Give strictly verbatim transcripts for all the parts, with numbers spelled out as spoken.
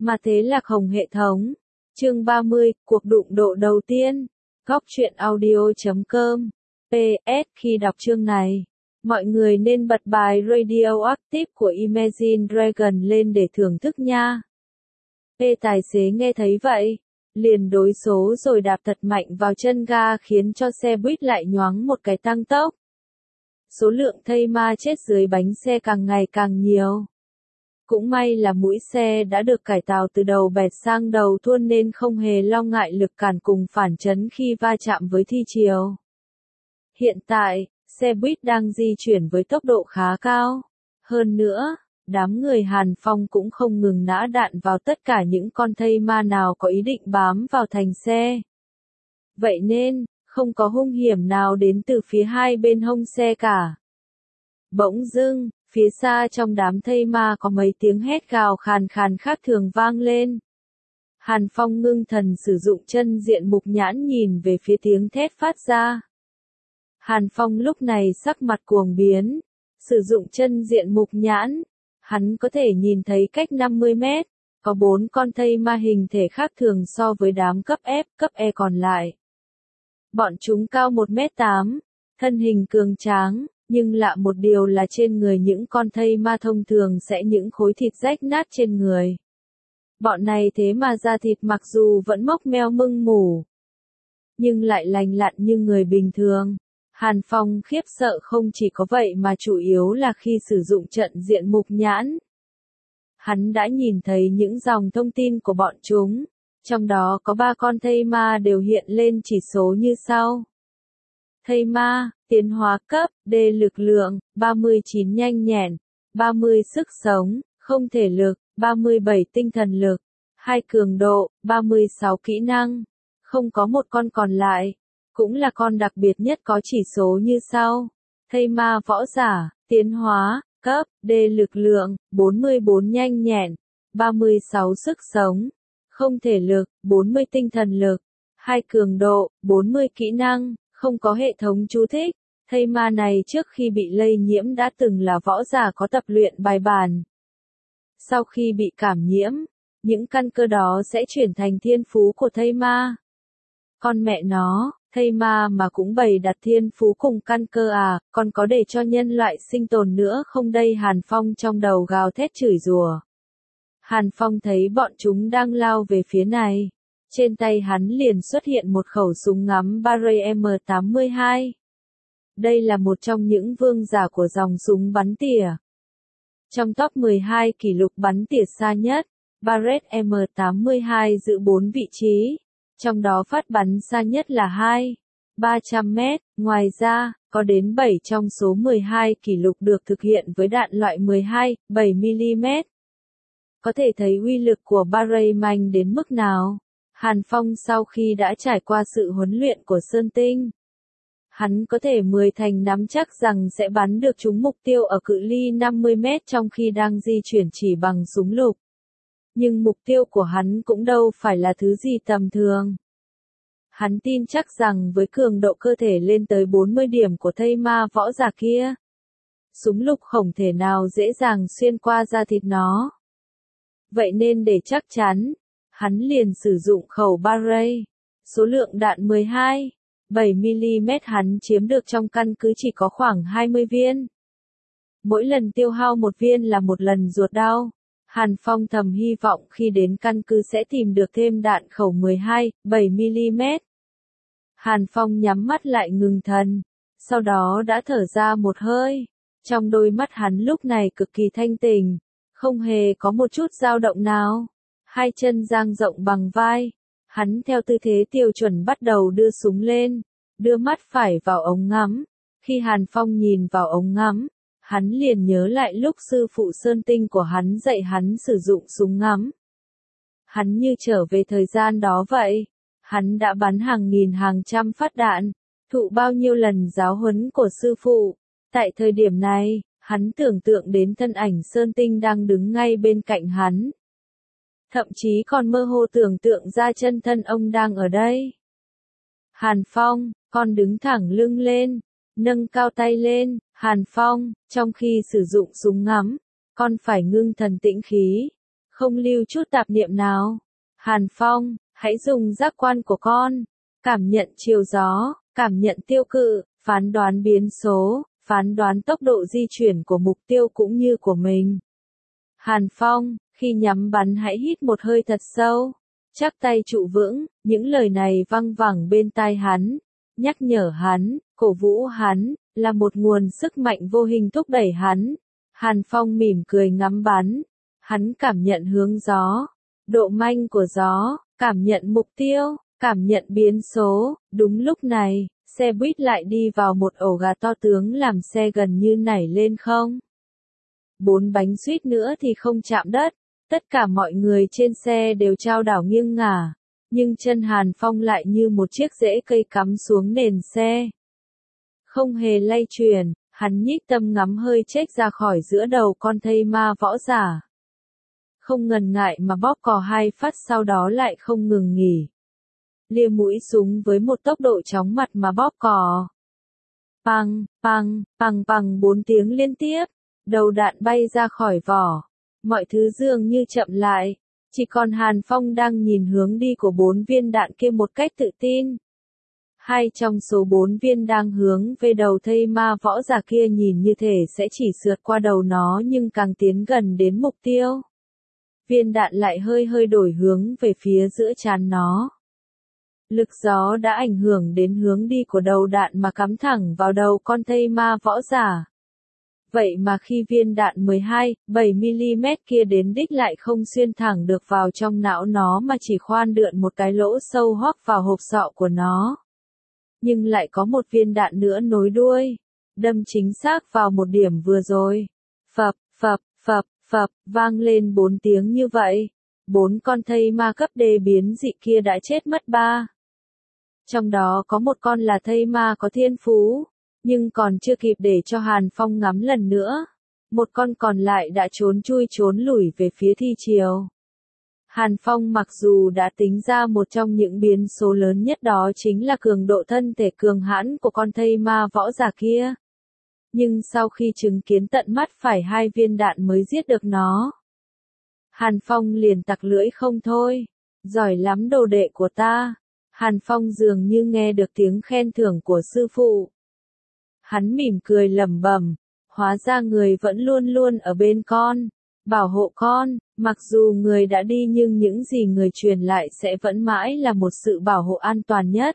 Mà thế lạc hồng hệ thống. Chương ba mươi, cuộc đụng độ đầu tiên. Góc truyện audio chấm com. pê ét Khi đọc chương này, mọi người nên bật bài Radioactive của Imagine Dragon lên để thưởng thức nha. Ê tài xế nghe thấy vậy, liền đối số rồi đạp thật mạnh vào chân ga khiến cho xe buýt lại nhoáng một cái tăng tốc. Số lượng thây ma chết dưới bánh xe càng ngày càng nhiều. Cũng may là mũi xe đã được cải tạo từ đầu bẹt sang đầu thuôn nên không hề lo ngại lực cản cùng phản chấn khi va chạm với thi chiều. Hiện tại, xe buýt đang di chuyển với tốc độ khá cao. Hơn nữa, đám người Hàn Phong cũng không ngừng nã đạn vào tất cả những con thây ma nào có ý định bám vào thành xe. Vậy nên, không có hung hiểm nào đến từ phía hai bên hông xe cả. Bỗng dưng, phía xa trong đám thây ma có mấy tiếng hét gào khàn khàn khác thường vang lên. Hàn Phong ngưng thần sử dụng chân diện mục nhãn nhìn về phía tiếng thét phát ra. Hàn Phong lúc này sắc mặt cuồng biến, sử dụng chân diện mục nhãn, hắn có thể nhìn thấy cách năm mươi mét, có bốn con thây ma hình thể khác thường so với đám cấp F, cấp E còn lại. Bọn chúng cao một mét tám, thân hình cường tráng, nhưng lạ một điều là trên người những con thây ma thông thường sẽ những khối thịt rách nát trên người. Bọn này thế mà da thịt mặc dù vẫn mốc meo mưng mủ, nhưng lại lành lặn như người bình thường. Hàn Phong khiếp sợ không chỉ có vậy mà chủ yếu là khi sử dụng trận diện mục nhãn. Hắn đã nhìn thấy những dòng thông tin của bọn chúng, trong đó có ba con thây ma đều hiện lên chỉ số như sau. Thây ma, tiến hóa cấp, D lực lượng, ba mươi chín nhanh nhẹn, ba mươi sức sống, không thể lực, ba mươi bảy tinh thần lực, hai cường độ, ba mươi sáu kỹ năng, không có một con còn lại. Cũng là con đặc biệt nhất có chỉ số như sau. Thây ma võ giả, tiến hóa, cấp, D lực lượng, bốn mươi bốn nhanh nhẹn, ba mươi sáu sức sống, không thể lực, bốn mươi tinh thần lực, hai cường độ, bốn mươi kỹ năng, không có hệ thống chú thích. Thây ma này trước khi bị lây nhiễm đã từng là võ giả có tập luyện bài bản. Sau khi bị cảm nhiễm, những căn cơ đó sẽ chuyển thành thiên phú của thây ma. Con mẹ nó, thây ma mà cũng bày đặt thiên phú cùng căn cơ à, còn có để cho nhân loại sinh tồn nữa không đây? Hàn Phong trong đầu gào thét chửi rủa. Hàn Phong thấy bọn chúng đang lao về phía này. Trên tay hắn liền xuất hiện một khẩu súng ngắm Barrett M tám mươi hai. Đây là một trong những vương giả của dòng súng bắn tỉa. Trong top mười hai kỷ lục bắn tỉa xa nhất, Barrett M tám mươi hai giữ bốn vị trí. Trong đó phát bắn xa nhất là hai nghìn ba trăm mét, ngoài ra, có đến bảy trong số mười hai kỷ lục được thực hiện với đạn loại mười hai phẩy bảy mi-li-mét. Có thể thấy uy lực của Barrett mạnh đến mức nào. Hàn Phong sau khi đã trải qua sự huấn luyện của Sơn Tinh, hắn có thể mười thành nắm chắc rằng sẽ bắn được trúng mục tiêu ở cự ly năm mươi mét trong khi đang di chuyển chỉ bằng súng lục. Nhưng mục tiêu của hắn cũng đâu phải là thứ gì tầm thường. Hắn tin chắc rằng với cường độ cơ thể lên tới bốn mươi điểm của thây ma võ giả kia, súng lục không thể nào dễ dàng xuyên qua da thịt nó. Vậy nên để chắc chắn, hắn liền sử dụng khẩu Barrett. Số lượng đạn mười hai phẩy bảy mi-li-mét hắn chiếm được trong căn cứ chỉ có khoảng hai mươi viên. Mỗi lần tiêu hao một viên là một lần ruột đau. Hàn Phong thầm hy vọng khi đến căn cứ sẽ tìm được thêm đạn khẩu mười hai phẩy bảy mi-li-mét. Hàn Phong nhắm mắt lại ngừng thần, sau đó đã thở ra một hơi. Trong đôi mắt hắn lúc này cực kỳ thanh tỉnh, không hề có một chút dao động nào. Hai chân dang rộng bằng vai, hắn theo tư thế tiêu chuẩn bắt đầu đưa súng lên, đưa mắt phải vào ống ngắm. Khi Hàn Phong nhìn vào ống ngắm, hắn liền nhớ lại lúc sư phụ Sơn Tinh của hắn dạy hắn sử dụng súng ngắm. Hắn như trở về thời gian đó vậy. Hắn đã bắn hàng nghìn hàng trăm phát đạn, thụ bao nhiêu lần giáo huấn của sư phụ. Tại thời điểm này, hắn tưởng tượng đến thân ảnh Sơn Tinh đang đứng ngay bên cạnh hắn. Thậm chí còn mơ hồ tưởng tượng ra chân thân ông đang ở đây. Hàn Phong, con đứng thẳng lưng lên, nâng cao tay lên. Hàn Phong, trong khi sử dụng súng ngắm, con phải ngưng thần tĩnh khí. không lưu chút tạp niệm nào. Hàn Phong, hãy dùng giác quan của con, cảm nhận chiều gió, cảm nhận tiêu cự, phán đoán biến số, phán đoán tốc độ di chuyển của mục tiêu cũng như của mình. Hàn Phong, khi nhắm bắn hãy hít một hơi thật sâu, chắp tay trụ vững, những lời này văng vẳng bên tai hắn, nhắc nhở hắn, cổ vũ hắn, là một nguồn sức mạnh vô hình thúc đẩy hắn. Hàn Phong mỉm cười ngắm bắn, hắn cảm nhận hướng gió, độ manh của gió, cảm nhận mục tiêu, cảm nhận biến số. Đúng lúc này, xe buýt lại đi vào một ổ gà to tướng làm xe gần như nảy lên không. Bốn bánh suýt nữa thì không chạm đất, tất cả mọi người trên xe đều chao đảo nghiêng ngả, nhưng chân Hàn Phong lại như một chiếc rễ cây cắm xuống nền xe. Không hề lay chuyển, hắn nhích tâm ngắm hơi chếch ra khỏi giữa đầu con thây ma võ giả. Không ngần ngại mà bóp cò hai phát, sau đó lại không ngừng nghỉ. Lia mũi súng với một tốc độ chóng mặt mà bóp cò. Păng, păng, păng păng bốn tiếng liên tiếp, đầu đạn bay ra khỏi vỏ. Mọi thứ dường như chậm lại, chỉ còn Hàn Phong đang nhìn hướng đi của bốn viên đạn kia một cách tự tin. Hai trong số bốn viên đang hướng về đầu thây ma võ giả kia, nhìn như thể sẽ chỉ sượt qua đầu nó nhưng càng tiến gần đến mục tiêu. Viên đạn lại hơi hơi đổi hướng về phía giữa trán nó. Lực gió đã ảnh hưởng đến hướng đi của đầu đạn mà cắm thẳng vào đầu con thây ma võ giả. Vậy mà khi viên đạn mười hai phẩy bảy mi-li-mét kia đến đích lại không xuyên thẳng được vào trong não nó mà chỉ khoan đượn một cái lỗ sâu hoắc vào hộp sọ của nó. Nhưng lại có một viên đạn nữa nối đuôi, đâm chính xác vào một điểm vừa rồi. Phập, phập, phập, phập, vang lên bốn tiếng như vậy. Bốn con thây ma cấp D biến dị kia đã chết mất ba. Trong đó có một con là thây ma có thiên phú, nhưng còn chưa kịp để cho Hàn Phong ngắm lần nữa. Một con còn lại đã trốn chui trốn lủi về phía thi triều. Hàn Phong mặc dù đã tính ra một trong những biến số lớn nhất, đó chính là cường độ thân thể cường hãn của con thây ma võ giả kia. Nhưng sau khi chứng kiến tận mắt phải hai viên đạn mới giết được nó, Hàn Phong liền tặc lưỡi không thôi. Giỏi lắm đồ đệ của ta. Hàn Phong dường như nghe được tiếng khen thưởng của sư phụ. Hắn mỉm cười lẩm bẩm, hóa ra người vẫn luôn luôn ở bên con, bảo hộ con, mặc dù người đã đi nhưng những gì người truyền lại sẽ vẫn mãi là một sự bảo hộ an toàn nhất.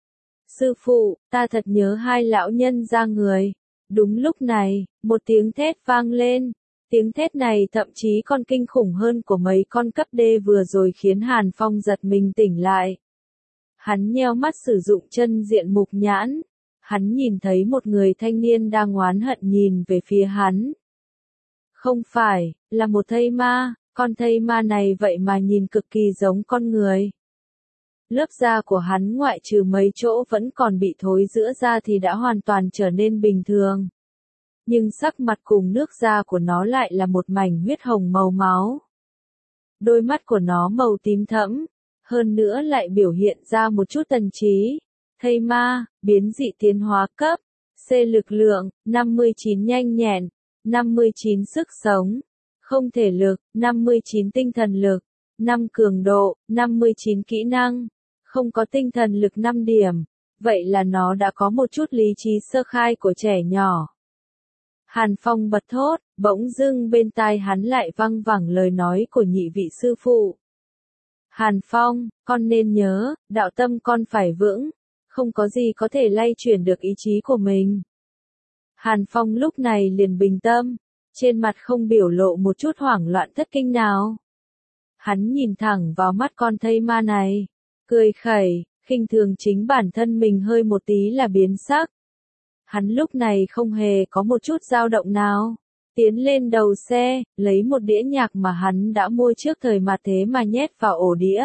Sư phụ, ta thật nhớ hai lão nhân ra người. Đúng lúc này, một tiếng thét vang lên. Tiếng thét này thậm chí còn kinh khủng hơn của mấy con cấp D vừa rồi, khiến Hàn Phong giật mình tỉnh lại. Hắn nheo mắt sử dụng chân diện mục nhãn. Hắn nhìn thấy một người thanh niên đang oán hận nhìn về phía hắn. Không phải, là một thây ma, con thây ma này vậy mà nhìn cực kỳ giống con người. Lớp da của hắn ngoại trừ mấy chỗ vẫn còn bị thối rữa ra thì đã hoàn toàn trở nên bình thường. Nhưng sắc mặt cùng nước da của nó lại là một mảnh huyết hồng màu máu. Đôi mắt của nó màu tím thẫm, hơn nữa lại biểu hiện ra một chút tần trí. Thây ma, biến dị tiến hóa cấp, C lực lượng, năm mươi chín nhanh nhẹn, năm mươi chín sức sống, không thể lực, năm mươi chín tinh thần lực, năm cường độ, năm mươi chín kỹ năng, không có tinh thần lực năm điểm, vậy là nó đã có một chút lý trí sơ khai của trẻ nhỏ. Hàn Phong bật thốt, bỗng dưng bên tai hắn lại văng vẳng lời nói của nhị vị sư phụ. Hàn Phong, con nên nhớ, đạo tâm con phải vững, không có gì có thể lay chuyển được ý chí của mình. Hàn Phong lúc này liền bình tâm, trên mặt không biểu lộ một chút hoảng loạn thất kinh nào. Hắn nhìn thẳng vào mắt con thây ma này, cười khẩy, khinh thường chính bản thân mình hơi một tí là biến sắc. Hắn lúc này không hề có một chút dao động nào, tiến lên đầu xe, lấy một đĩa nhạc mà hắn đã mua trước thời mà thế mà nhét vào ổ đĩa.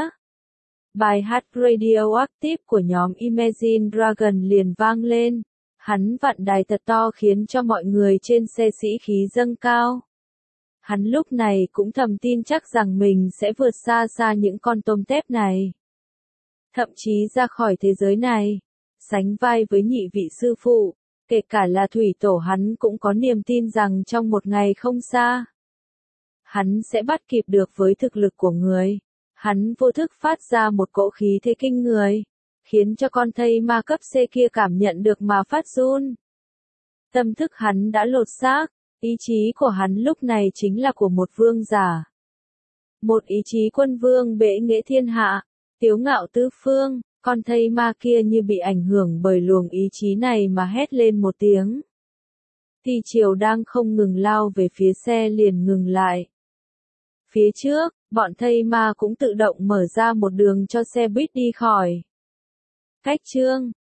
Bài hát Radioactive của nhóm Imagine Dragon liền vang lên. Hắn vặn đài thật to khiến cho mọi người trên xe sĩ khí dâng cao. Hắn lúc này cũng thầm tin chắc rằng mình sẽ vượt xa xa những con tôm tép này. Thậm chí ra khỏi thế giới này, sánh vai với nhị vị sư phụ, kể cả là thủy tổ, hắn cũng có niềm tin rằng trong một ngày không xa, hắn sẽ bắt kịp được với thực lực của người. Hắn vô thức phát ra một cỗ khí thế kinh người, khiến cho con thây ma cấp C kia cảm nhận được mà phát run. Tâm thức hắn đã lột xác, ý chí của hắn lúc này chính là của một vương giả. Một ý chí quân vương bệ nghệ thiên hạ, tiếu ngạo tứ phương, con thây ma kia như bị ảnh hưởng bởi luồng ý chí này mà hét lên một tiếng. Thi triều đang không ngừng lao về phía xe liền ngừng lại. Phía trước, bọn thây ma cũng tự động mở ra một đường cho xe buýt đi khỏi. Cách chương